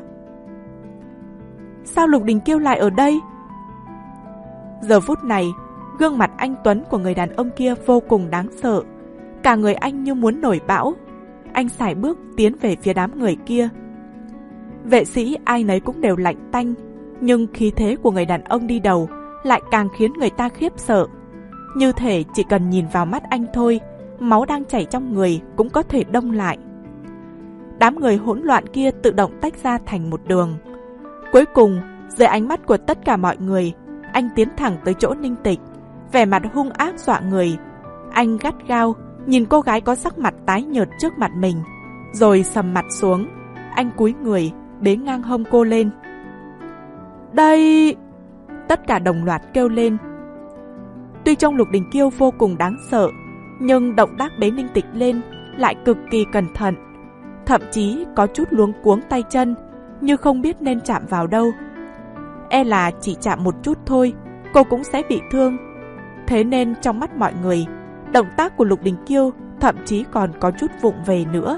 Speaker 1: Sao Lục Đình Kiêu lại ở đây? Giờ phút này, gương mặt anh tuấn của người đàn ông kia vô cùng đáng sợ. Cả người anh như muốn nổi bão. Anh sải bước tiến về phía đám người kia. Vệ sĩ ai nấy cũng đều lạnh tanh, nhưng khí thế của người đàn ông đi đầu lại càng khiến người ta khiếp sợ. Như thể chỉ cần nhìn vào mắt anh thôi, máu đang chảy trong người cũng có thể đông lại. Đám người hỗn loạn kia tự động tách ra thành một đường. Cuối cùng, dưới ánh mắt của tất cả mọi người, anh tiến thẳng tới chỗ Ninh Tịch, vẻ mặt hung ác dọa người. Anh gắt gao, nhìn cô gái có sắc mặt tái nhợt trước mặt mình, rồi sầm mặt xuống. Anh cúi người, bế ngang hông cô lên. Đây... Tất cả đồng loạt kêu lên. Tuy trông Lục Đình Kiêu vô cùng đáng sợ, nhưng động tác bế Ninh Tịch lên lại cực kỳ cẩn thận, thậm chí có chút luống cuống tay chân, như không biết nên chạm vào đâu. E là chỉ chạm một chút thôi, cô cũng sẽ bị thương. Thế nên trong mắt mọi người, động tác của Lục Đình Kiêu thậm chí còn có chút vụng về nữa.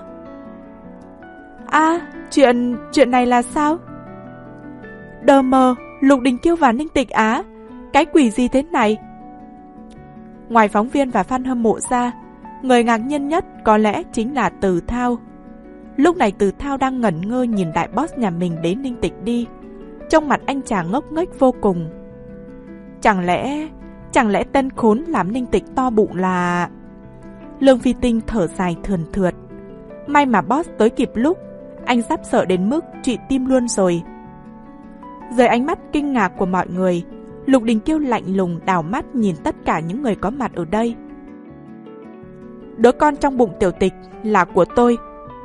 Speaker 1: À, chuyện... chuyện này là sao? Đờ mờ, Lục Đình Kiêu và Ninh Tịch á? Cái quỷ gì thế này? Ngoài phóng viên và fan hâm mộ ra, người ngạc nhiên nhất có lẽ chính là Từ Thao. Lúc này Từ Thao đang ngẩn ngơ nhìn đại boss nhà mình bế Ninh Tịch đi. Trong mặt anh chàng ngốc nghếch vô cùng. Chẳng lẽ... Chẳng lẽ tên khốn làm Ninh Tịch to bụng là... Lương Phi Tinh thở dài thườn thượt. May mà boss tới kịp lúc, anh sắp sợ đến mức trụy tim luôn rồi. Dưới ánh mắt kinh ngạc của mọi người, Lục Đình Kiêu lạnh lùng đảo mắt nhìn tất cả những người có mặt ở đây. Đứa con trong bụng Tiểu Tịch là của tôi.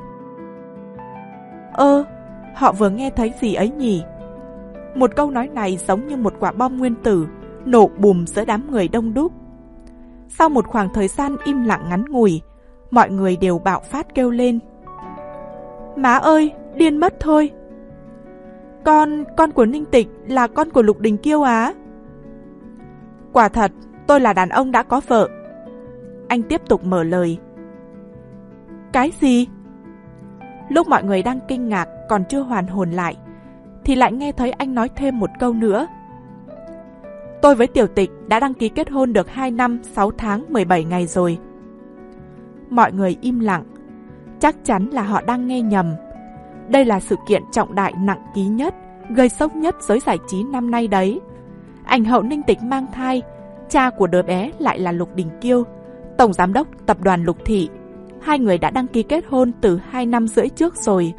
Speaker 1: Ơ, họ vừa nghe thấy gì ấy nhỉ? Một câu nói này giống như một quả bom nguyên tử, nổ bùm giữa đám người đông đúc. Sau một khoảng thời gian im lặng ngắn ngủi, mọi người đều bạo phát kêu lên. Má ơi, điên mất thôi. Con, con của Ninh Tịch là con của Lục Đình Kiêu á? Quả thật, tôi là đàn ông đã có vợ. Anh tiếp tục mở lời. Cái gì? Lúc mọi người đang kinh ngạc còn chưa hoàn hồn lại, thì lại nghe thấy anh nói thêm một câu nữa. Tôi với Tiểu Tịch đã đăng ký kết hôn được hai năm, sáu tháng, mười bảy ngày rồi. Mọi người im lặng. Chắc chắn là họ đang nghe nhầm. Đây là sự kiện trọng đại nặng ký nhất, gây sốc nhất giới giải trí năm nay đấy. Ảnh hậu Ninh Tịch mang thai, cha của đứa bé lại là Lục Đình Kiêu, tổng giám đốc tập đoàn Lục Thị. Hai người đã đăng ký kết hôn từ hai năm rưỡi trước rồi.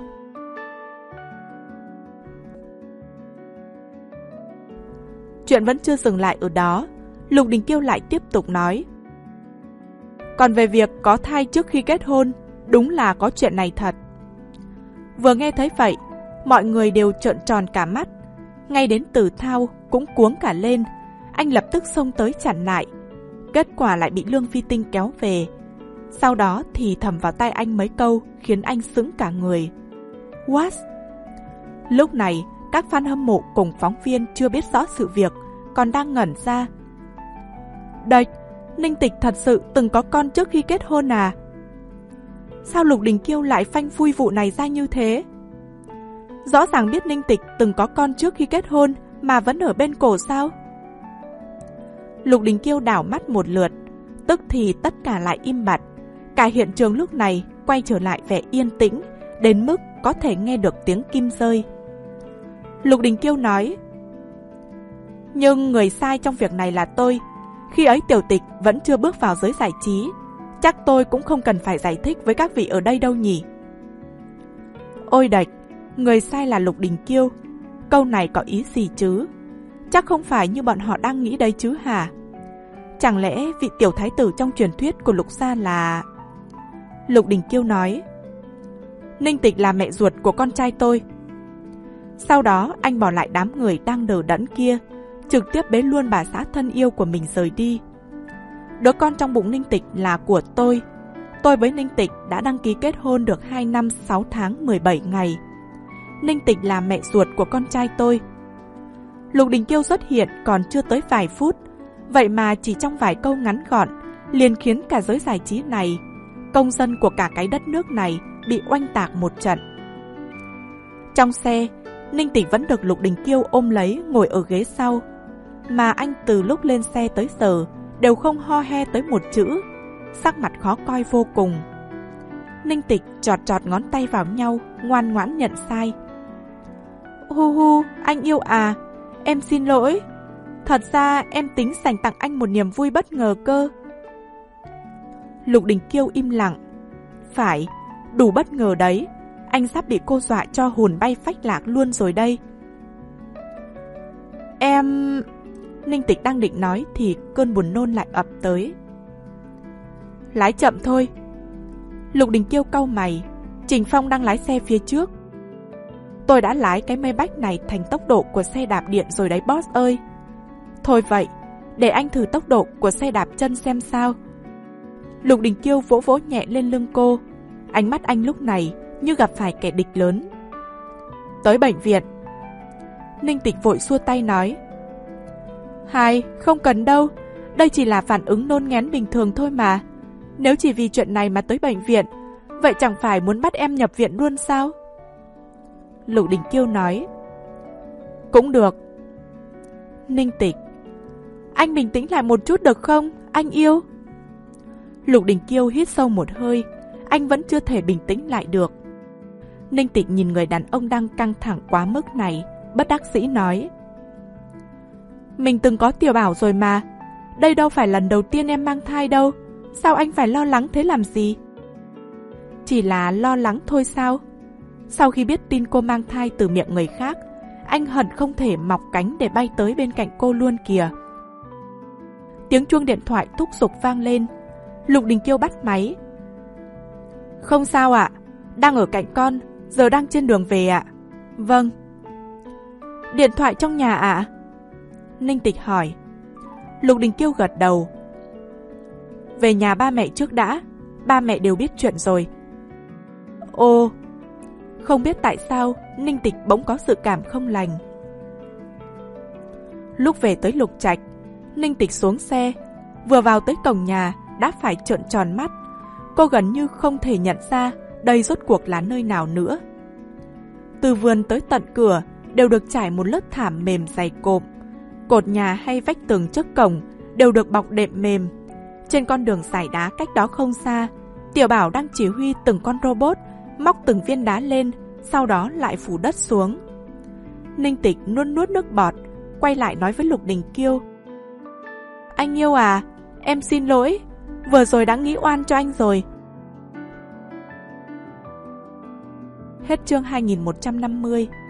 Speaker 1: Chuyện vẫn chưa dừng lại ở đó, Lục Đình Kiêu lại tiếp tục nói. Còn về việc có thai trước khi kết hôn, đúng là có chuyện này thật. Vừa nghe thấy vậy, mọi người đều trợn tròn cả mắt. Ngay đến Từ Thao cũng cuống cả lên. Anh lập tức xông tới chặn lại. Kết quả lại bị Lương Phi Tinh kéo về. Sau đó thì thầm vào tai anh mấy câu khiến anh sững cả người. What? Lúc này, các fan hâm mộ cùng phóng viên chưa biết rõ sự việc, còn đang ngẩn ra. Đệch, Ninh Tịch thật sự từng có con trước khi kết hôn à? Sao Lục Đình Kiêu lại phanh phui vụ này ra như thế? Rõ ràng biết Ninh Tịch từng có con trước khi kết hôn mà vẫn ở bên cổ sao? Lục Đình Kiêu đảo mắt một lượt, tức thì tất cả lại im bặt. Cả hiện trường lúc này quay trở lại vẻ yên tĩnh, đến mức có thể nghe được tiếng kim rơi. Lục Đình Kiêu nói. Nhưng người sai trong việc này là tôi. Khi ấy Tiểu Tịch vẫn chưa bước vào giới giải trí, chắc tôi cũng không cần phải giải thích với các vị ở đây đâu nhỉ. Ôi đệch, người sai là Lục Đình Kiêu. Câu này có ý gì chứ? Chắc không phải như bọn họ đang nghĩ đấy chứ hả? Chẳng lẽ vị tiểu thái tử trong truyền thuyết của Lục gia là... Lục Đình Kiêu nói. Ninh Tịch là mẹ ruột của con trai tôi. Sau đó anh bỏ lại đám người đang đờ đẫn kia, trực tiếp bế luôn bà xã thân yêu của mình rời đi. Đứa con trong bụng Ninh Tịch là của tôi. Tôi với Ninh Tịch đã đăng ký kết hôn được hai năm sáu tháng mười bảy ngày. Ninh Tịch là mẹ ruột của con trai tôi. Lục Đình Kiêu xuất hiện còn chưa tới vài phút, vậy mà chỉ trong vài câu ngắn gọn liền khiến cả giới giải trí này, công dân của cả cái đất nước này bị oanh tạc một trận. Trong xe, Ninh Tịch vẫn được Lục Đình Kiêu ôm lấy ngồi ở ghế sau, mà anh từ lúc lên xe tới giờ đều không ho he tới một chữ, sắc mặt khó coi vô cùng. Ninh Tịch chọt chọt ngón tay vào nhau, ngoan ngoãn nhận sai. Hu hu, anh yêu à, em xin lỗi. Thật ra em tính dành tặng anh một niềm vui bất ngờ cơ. Lục Đình Kiêu im lặng. Phải, đủ bất ngờ đấy. Anh sắp bị cô dọa cho hồn bay phách lạc luôn rồi đây. Em... Ninh Tịch đang định nói thì cơn buồn nôn lại ập tới. lái chậm thôi. Lục Đình Kiêu cau mày, Trình Phong đang lái xe phía trước. Tôi đã lái cái Maybach này thành tốc độ của xe đạp điện rồi đấy boss ơi. Thôi vậy, để anh thử tốc độ của xe đạp chân xem sao. Lục Đình Kiêu vỗ vỗ nhẹ lên lưng cô. Ánh mắt anh lúc này như gặp phải kẻ địch lớn. Tới bệnh viện. Ninh Tịch vội xua tay nói. Hai, không cần đâu. Đây chỉ là phản ứng nôn ngén bình thường thôi mà. Nếu chỉ vì chuyện này mà tới bệnh viện, vậy chẳng phải muốn bắt em nhập viện luôn sao? Lục Đình Kiêu nói. Cũng được. Ninh Tịch. Anh bình tĩnh lại một chút được không, anh yêu? Lục Đình Kiêu hít sâu một hơi. Anh vẫn chưa thể bình tĩnh lại được. Ninh Tịch nhìn người đàn ông đang căng thẳng quá mức này, bất đắc dĩ nói. Mình từng có tiểu bảo rồi mà. Đây đâu phải lần đầu tiên em mang thai đâu. Sao anh phải lo lắng thế làm gì? Chỉ là lo lắng thôi sao? Sau khi biết tin cô mang thai từ miệng người khác, anh hận không thể mọc cánh để bay tới bên cạnh cô luôn kìa. Tiếng chuông điện thoại thúc giục vang lên. Lục Đình Kiêu bắt máy. Không sao ạ, đang ở cạnh con, giờ đang trên đường về ạ. Vâng. Điện thoại trong nhà ạ? Ninh Tịch hỏi. Lục Đình Kiêu gật đầu. Về nhà ba mẹ trước đã, ba mẹ đều biết chuyện rồi. Ồ, không biết tại sao Ninh Tịch bỗng có sự cảm không lành. Lúc về tới Lục Trạch, Ninh Tịch xuống xe, vừa vào tới cổng nhà đã phải trợn tròn mắt. Cô gần như không thể nhận ra đây rốt cuộc là nơi nào nữa. Từ vườn tới tận cửa đều được trải một lớp thảm mềm dày cộm. Cột nhà hay vách tường trước cổng đều được bọc đệm mềm. Trên con đường sải đá cách đó không xa, Tiểu Bảo đang chỉ huy từng con robot móc từng viên đá lên, sau đó lại phủ đất xuống. Ninh Tịch nuốt nuốt nước bọt, quay lại nói với Lục Đình Kiêu. Anh yêu à, em xin lỗi, vừa rồi đã nghĩ oan cho anh rồi. Hết chương hai nghìn một trăm năm mươi.